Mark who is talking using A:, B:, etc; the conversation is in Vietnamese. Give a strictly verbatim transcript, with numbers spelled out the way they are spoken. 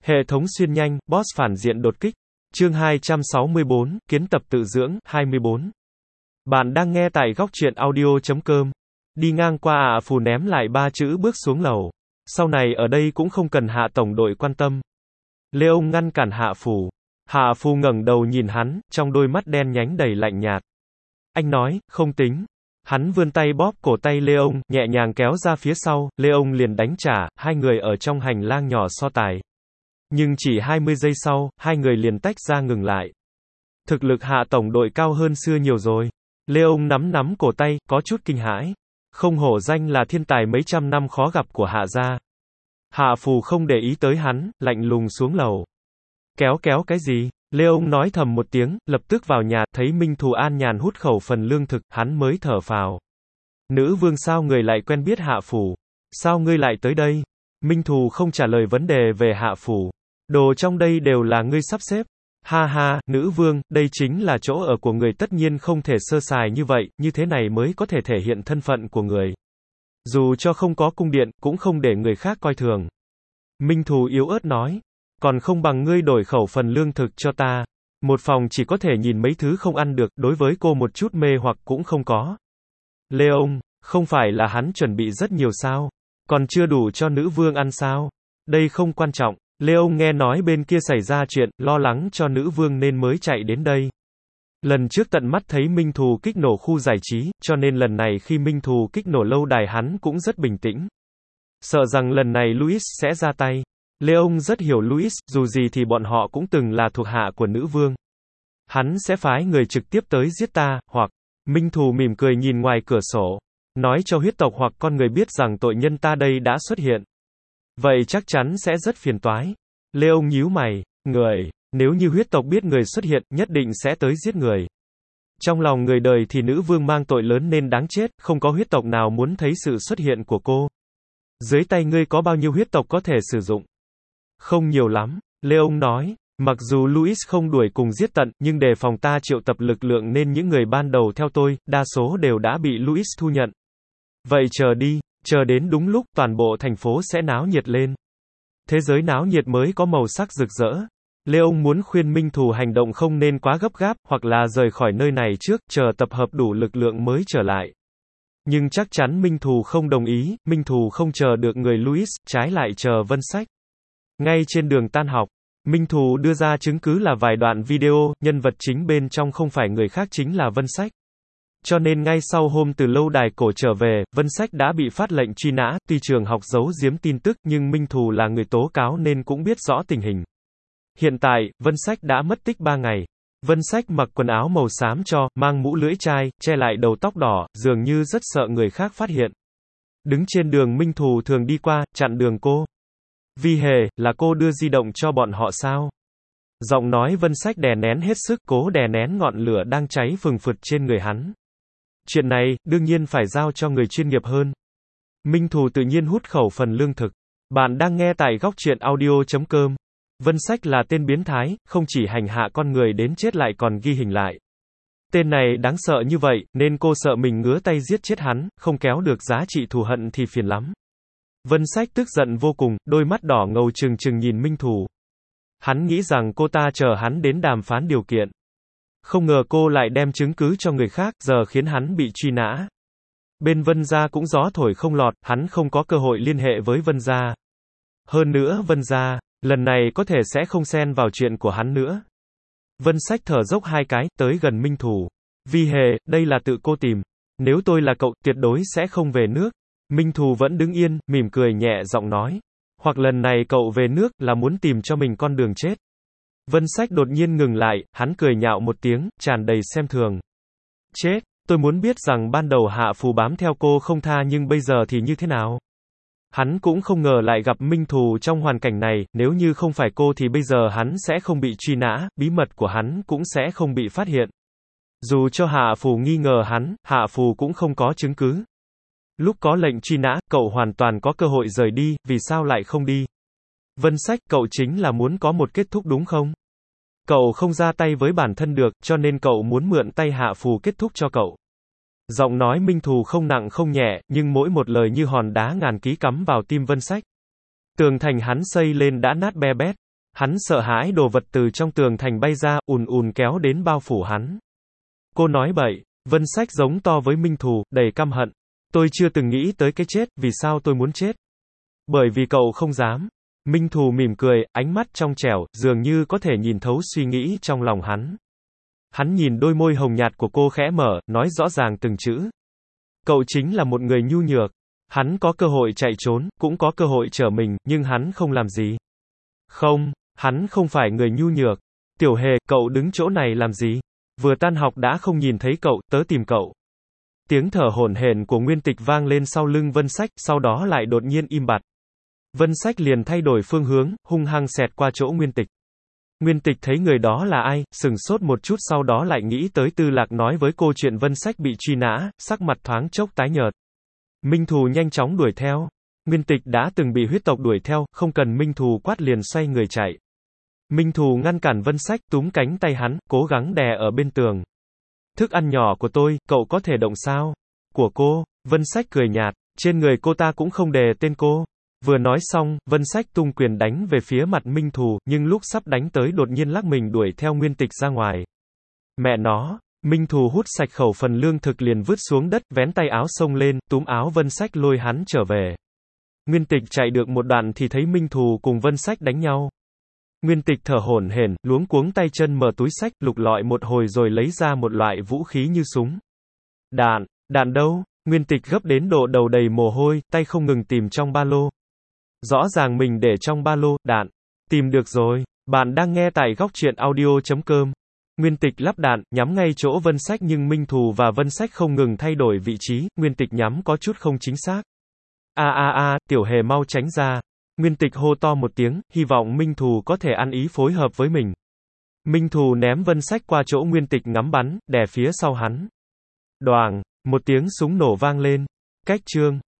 A: Hệ thống xuyên nhanh, boss phản diện đột kích. Chương hai trăm sáu mươi bốn, kiến tập tự dưỡng, hai mươi bốn. Bạn đang nghe tại góc truyện audio chấm com. Đi ngang qua Hạ Phù ném lại ba chữ bước xuống lầu. Sau này ở đây cũng không cần Hạ tổng đội quan tâm. Lê ngăn cản Hạ Phù. Hạ Phù ngẩng đầu nhìn hắn, trong đôi mắt đen nhánh đầy lạnh nhạt. Anh nói, không tính. Hắn vươn tay bóp cổ tay Lê ông, nhẹ nhàng kéo ra phía sau, Lê ông liền đánh trả, hai người ở trong hành lang nhỏ so tài. Nhưng chỉ hai mươi giây sau, hai người liền tách ra ngừng lại. Thực lực Hạ tổng đội cao hơn xưa nhiều rồi. Lê ông nắm nắm cổ tay, có chút kinh hãi. Không hổ danh là thiên tài mấy trăm năm khó gặp của Hạ gia. Hạ Phù không để ý tới hắn, lạnh lùng xuống lầu. Kéo kéo cái gì? Lê ông nói thầm một tiếng, lập tức vào nhà, thấy Minh Thù an nhàn hút khẩu phần lương thực, hắn mới thở phào. Nữ vương sao người lại quen biết Hạ Phù? Sao ngươi lại tới đây? Minh Thù không trả lời vấn đề về Hạ Phù. Đồ trong đây đều là ngươi sắp xếp. Ha ha, nữ vương, đây chính là chỗ ở của người, tất nhiên không thể sơ sài như vậy, như thế này mới có thể thể hiện thân phận của người. Dù cho không có cung điện, cũng không để người khác coi thường. Minh Thù yếu ớt nói. Còn không bằng ngươi đổi khẩu phần lương thực cho ta. Một phòng chỉ có thể nhìn mấy thứ không ăn được, đối với cô một chút mê hoặc cũng không có. Lê ông, không phải là hắn chuẩn bị rất nhiều sao? Còn chưa đủ cho nữ vương ăn sao? Đây không quan trọng. Lê ông nghe nói bên kia xảy ra chuyện, lo lắng cho nữ vương nên mới chạy đến đây. Lần trước tận mắt thấy Minh Thù kích nổ khu giải trí, cho nên lần này khi Minh Thù kích nổ lâu đài hắn cũng rất bình tĩnh. Sợ rằng lần này Louis sẽ ra tay. Lê ông rất hiểu Louis, dù gì thì bọn họ cũng từng là thuộc hạ của nữ vương. Hắn sẽ phái người trực tiếp tới giết ta, hoặc... Minh Thù mỉm cười nhìn ngoài cửa sổ. Nói cho huyết tộc hoặc con người biết rằng tội nhân ta đây đã xuất hiện. Vậy chắc chắn sẽ rất phiền toái. Lê ông nhíu mày. Người, nếu như huyết tộc biết người xuất hiện, nhất định sẽ tới giết người. Trong lòng người đời thì nữ vương mang tội lớn nên đáng chết, không có huyết tộc nào muốn thấy sự xuất hiện của cô. Dưới tay ngươi có bao nhiêu huyết tộc có thể sử dụng? Không nhiều lắm, Lê ông nói. Mặc dù Louis không đuổi cùng giết tận, nhưng đề phòng ta triệu tập lực lượng nên những người ban đầu theo tôi, đa số đều đã bị Louis thu nhận. Vậy chờ đi, chờ đến đúng lúc, toàn bộ thành phố sẽ náo nhiệt lên. Thế giới náo nhiệt mới có màu sắc rực rỡ. Lê ông muốn khuyên Minh Thù hành động không nên quá gấp gáp, hoặc là rời khỏi nơi này trước, chờ tập hợp đủ lực lượng mới trở lại. Nhưng chắc chắn Minh Thù không đồng ý, Minh Thù không chờ được người Louis, trái lại chờ Vân Sách. Ngay trên đường tan học, Minh Thù đưa ra chứng cứ là vài đoạn video, nhân vật chính bên trong không phải người khác chính là Vân Sách. Cho nên ngay sau hôm từ lâu đài cổ trở về, Vân Sách đã bị phát lệnh truy nã, tuy trường học giấu giếm tin tức nhưng Minh Thù là người tố cáo nên cũng biết rõ tình hình. Hiện tại, Vân Sách đã mất tích ba ngày. Vân Sách mặc quần áo màu xám cho, mang mũ lưỡi chai, che lại đầu tóc đỏ, dường như rất sợ người khác phát hiện. Đứng trên đường Minh Thù thường đi qua, chặn đường cô. Vi Hề, là cô đưa di động cho bọn họ sao? Giọng nói Vân Sách đè nén hết sức, cố đè nén ngọn lửa đang cháy phừng phực trên người hắn. Chuyện này, đương nhiên phải giao cho người chuyên nghiệp hơn. Minh Thù tự nhiên hút khẩu phần lương thực. Bạn đang nghe tại góc truyện audio chấm com. Vân Sách là tên biến thái, không chỉ hành hạ con người đến chết lại còn ghi hình lại. Tên này đáng sợ như vậy, nên cô sợ mình ngứa tay giết chết hắn, không kéo được giá trị thù hận thì phiền lắm. Vân Sách tức giận vô cùng, đôi mắt đỏ ngầu trừng trừng nhìn Minh Thù. Hắn nghĩ rằng cô ta chờ hắn đến đàm phán điều kiện. Không ngờ cô lại đem chứng cứ cho người khác, giờ khiến hắn bị truy nã. Bên Vân gia cũng gió thổi không lọt, hắn không có cơ hội liên hệ với Vân gia. Hơn nữa Vân gia, lần này có thể sẽ không xen vào chuyện của hắn nữa. Vân Sách thở dốc hai cái, tới gần Minh Thù. Vi Hề, đây là tự cô tìm. Nếu tôi là cậu, tuyệt đối sẽ không về nước. Minh Thù vẫn đứng yên, mỉm cười nhẹ giọng nói. Hoặc lần này cậu về nước, là muốn tìm cho mình con đường chết. Vân Sách đột nhiên ngừng lại, hắn cười nhạo một tiếng, tràn đầy xem thường. Chết, tôi muốn biết rằng ban đầu Hạ Phù bám theo cô không tha nhưng bây giờ thì như thế nào? Hắn cũng không ngờ lại gặp Minh Thù trong hoàn cảnh này, nếu như không phải cô thì bây giờ hắn sẽ không bị truy nã, bí mật của hắn cũng sẽ không bị phát hiện. Dù cho Hạ Phù nghi ngờ hắn, Hạ Phù cũng không có chứng cứ. Lúc có lệnh truy nã, cậu hoàn toàn có cơ hội rời đi, vì sao lại không đi? Vân Sách, cậu chính là muốn có một kết thúc đúng không? Cậu không ra tay với bản thân được, cho nên cậu muốn mượn tay Hạ Phù kết thúc cho cậu. Giọng nói Minh Thù không nặng không nhẹ, nhưng mỗi một lời như hòn đá ngàn ký cắm vào tim Vân Sách. Tường thành hắn xây lên đã nát be bét. Hắn sợ hãi đồ vật từ trong tường thành bay ra, ùn ùn kéo đến bao phủ hắn. Cô nói bậy, Vân Sách giống to với Minh Thù, đầy căm hận. Tôi chưa từng nghĩ tới cái chết, vì sao tôi muốn chết? Bởi vì cậu không dám. Minh Thù mỉm cười, ánh mắt trong trẻo, dường như có thể nhìn thấu suy nghĩ trong lòng hắn. Hắn nhìn đôi môi hồng nhạt của cô khẽ mở, nói rõ ràng từng chữ. Cậu chính là một người nhu nhược. Hắn có cơ hội chạy trốn, cũng có cơ hội trở mình, nhưng hắn không làm gì. Không, hắn không phải người nhu nhược. Tiểu Hề, cậu đứng chỗ này làm gì? Vừa tan học đã không nhìn thấy cậu, tớ tìm cậu. Tiếng thở hổn hển của Nguyên Tịch vang lên sau lưng Vân Sách, sau đó lại đột nhiên im bặt. Vân Sách liền thay đổi phương hướng, hung hăng xẹt qua chỗ Nguyên Tịch. Nguyên Tịch thấy người đó là ai, sừng sốt một chút sau đó lại nghĩ tới Tư Lạc nói với cô chuyện Vân Sách bị truy nã, sắc mặt thoáng chốc tái nhợt. Minh Thù nhanh chóng đuổi theo. Nguyên Tịch đã từng bị huyết tộc đuổi theo, không cần Minh Thù quát liền xoay người chạy. Minh Thù ngăn cản Vân Sách, túm cánh tay hắn, cố gắng đè ở bên tường. Thức ăn nhỏ của tôi, cậu có thể động sao? Của cô, Vân Sách cười nhạt, trên người cô ta cũng không đề tên cô. Vừa nói xong, Vân Sách tung quyền đánh về phía mặt Minh Thù, nhưng lúc sắp đánh tới đột nhiên lắc mình đuổi theo Nguyên Tịch ra ngoài. Mẹ nó, Minh Thù hút sạch khẩu phần lương thực liền vứt xuống đất, vén tay áo xông lên, túm áo Vân Sách lôi hắn trở về. Nguyên Tịch chạy được một đoạn thì thấy Minh Thù cùng Vân Sách đánh nhau. Nguyên Tịch thở hổn hển, luống cuống tay chân mở túi sách, lục lọi một hồi rồi lấy ra một loại vũ khí như súng. Đạn, đạn đâu? Nguyên Tịch gấp đến độ đầu đầy mồ hôi, tay không ngừng tìm trong ba lô. Rõ ràng mình để trong ba lô, đạn. Tìm được rồi. Bạn đang nghe tại góc truyện audio chấm com. Nguyên Tịch lắp đạn, nhắm ngay chỗ Vân Sách nhưng Minh Thù và Vân Sách không ngừng thay đổi vị trí, Nguyên Tịch nhắm có chút không chính xác. A a a, Tiểu Hề mau tránh ra. Nguyên Tịch hô to một tiếng, hy vọng Minh Thù có thể ăn ý phối hợp với mình. Minh Thù ném Vân Sách qua chỗ Nguyên Tịch ngắm bắn, đè phía sau hắn. Đoàng, một tiếng súng nổ vang lên. Cách chương.